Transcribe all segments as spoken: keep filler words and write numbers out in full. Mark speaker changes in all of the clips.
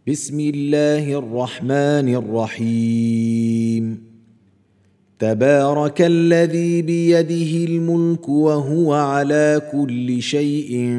Speaker 1: بسم الله الرحمن الرحيم. تبارك الذي بيده الملك وهو على كل شيء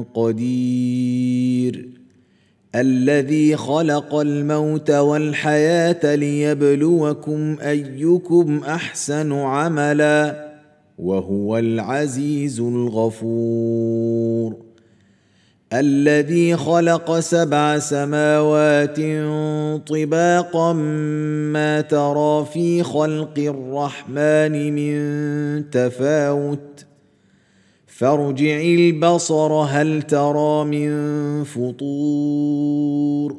Speaker 1: قدير، الذي خلق الموت والحياة ليبلوكم أيكم أحسن عملا وهو العزيز الغفور. الذي خلق سبع سماوات طباقا ما ترى في خلق الرحمن من تفاوت فارجع البصر هل ترى من فطور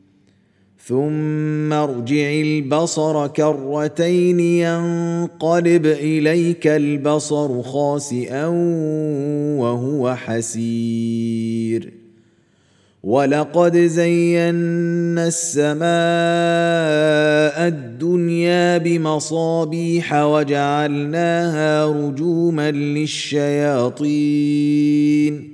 Speaker 1: ثم ارجع البصر كرتين ينقلب إليك البصر خاسئا وهو حسير. ولقد زينا السماء الدنيا بمصابيح وجعلناها رجوما للشياطين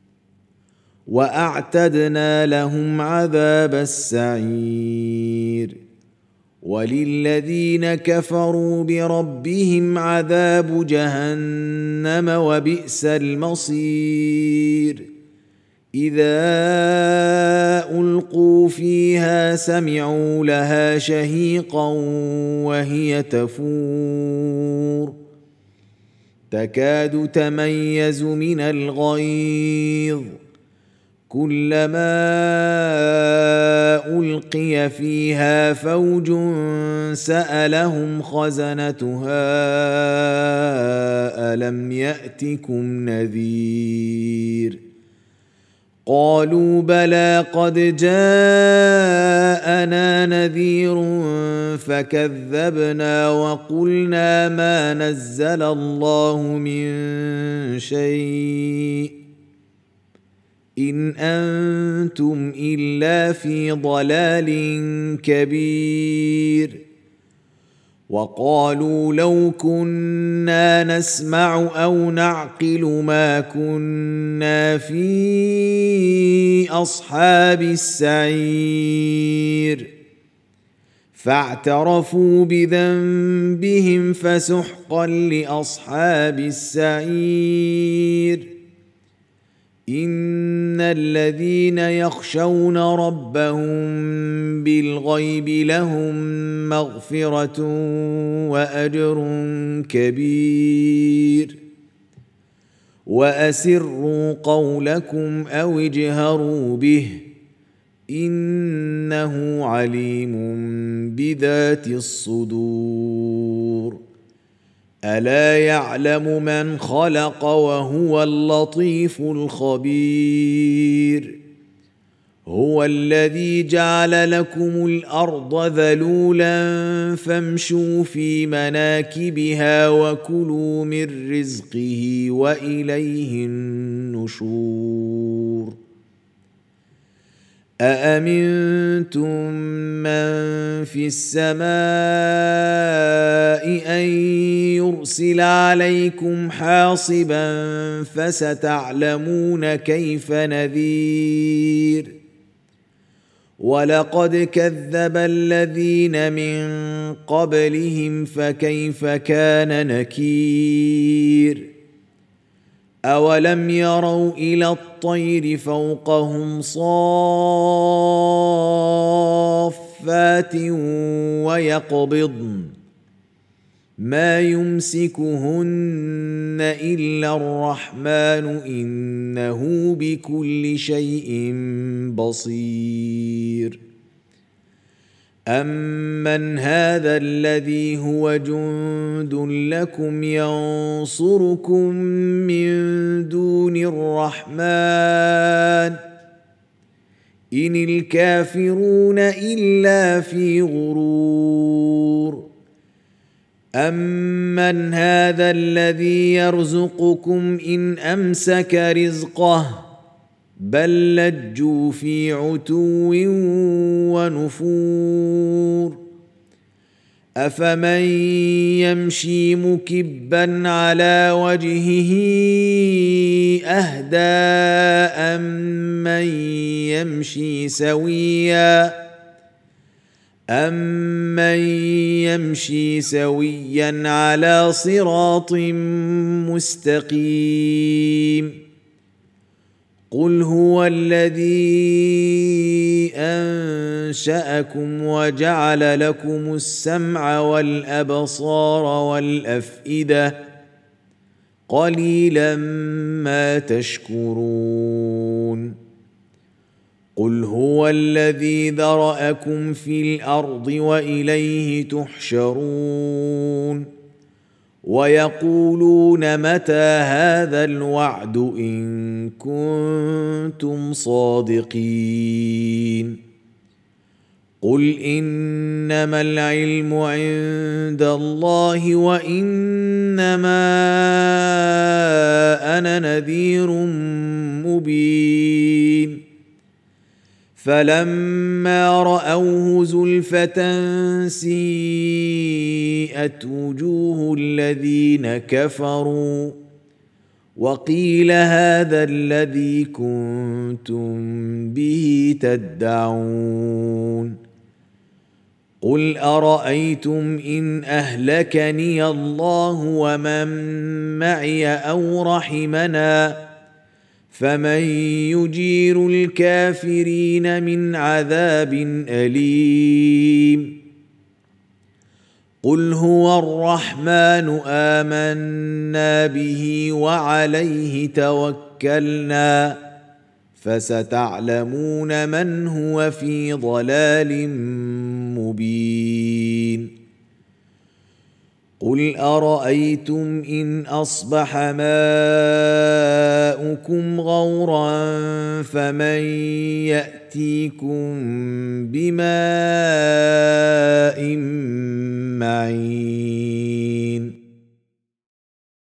Speaker 1: وأعتدنا لهم عذاب السعير. وللذين كفروا بربهم عذاب جهنم وبئس المصير. إذا ألقوا فيها سمعوا لها شهيقا وهي تفور تكاد تميز من الغيظ كلما ألقي فيها فوج سألهم خزنتها ألم يأتكم نذير قالوا بلى قد جاءنا نذير فكذبنا وقلنا ما نزل الله من شيء إن أنتم إلا في ضلال كبير. وقالوا لو كنا نسمع أو نعقل ما كنا في أصحاب السعير فاعترفوا بذنبهم فسحقا لأصحاب السعير. إن الذين يخشون ربهم بالغيب لهم مغفرة وأجر كبير. وأسروا قولكم أو اجهروا به إنه عليم بذات الصدور. ألا يعلم من خلق وهو اللطيف الخبير. هو الذي جعل لكم الأرض ذلولا فامشوا في مناكبها وكلوا من رزقه وإليه النشور. أأمنتم من في السماء أن يرسل عليكم حاصبا فستعلمون كيف نذير. ولقد كذب الذين من قبلهم فكيف كان نكير. أولم يروا إلى الطير فوقهم صافات ويقبضن ما يمسكهن إلا الرحمن إنه بكل شيء بصير. أمن هذا الذي هو جند لكم ينصركم من دون الرحمن إن الكافرون إلا في غرور. أمن هذا الذي يرزقكم إن أمسك رزقه بل لجوا في عتو ونفور. افمن يمشي مكبا على وجهه اهدى امن يمشي سويا أَمَّن يَمْشِي سَوِيًّا عَلَى صِرَاطٍ مُسْتَقِيمٍ قُلْ هُوَ الَّذِي أَنشَأَكُمْ وَجَعَلَ لَكُمُ السَّمْعَ وَالْأَبْصَارَ وَالْأَفْئِدَةَ قَلِيلًا مَا تَشْكُرُونَ قُلْ هُوَ الَّذِي ذَرَأَكُمْ فِي الْأَرْضِ وَإِلَيْهِ تُحْشَرُونَ وَيَقُولُونَ مَتَى هَذَا الْوَعْدُ إِن كُنتُمْ صَادِقِينَ قُلْ إِنَّمَا الْعِلْمُ عِندَ اللَّهِ وَإِنَّمَا أَنَا نَذِيرٌ مُبِينٌ فَلَمَّا رَأَوْهُ زُلْفَةً سِيئَتْ وُجُوهُ الَّذِينَ كَفَرُوا وَقِيلَ هَذَا الَّذِي كُنتُم بِهِ تَدَّعُونَ قُلْ أَرَأَيْتُمْ إِنْ أَهْلَكَنِيَ اللَّهُ وَمَن مَّعِيَ أَوْ رَحِمَنَا فمن يجير الكافرين من عذاب أليم قل هو الرحمن آمنا به وعليه توكلنا فستعلمون من هو في ضلال مبين قل أرأيتم إن أصبح ماؤكم غورا فمن يأتيكم بماء معين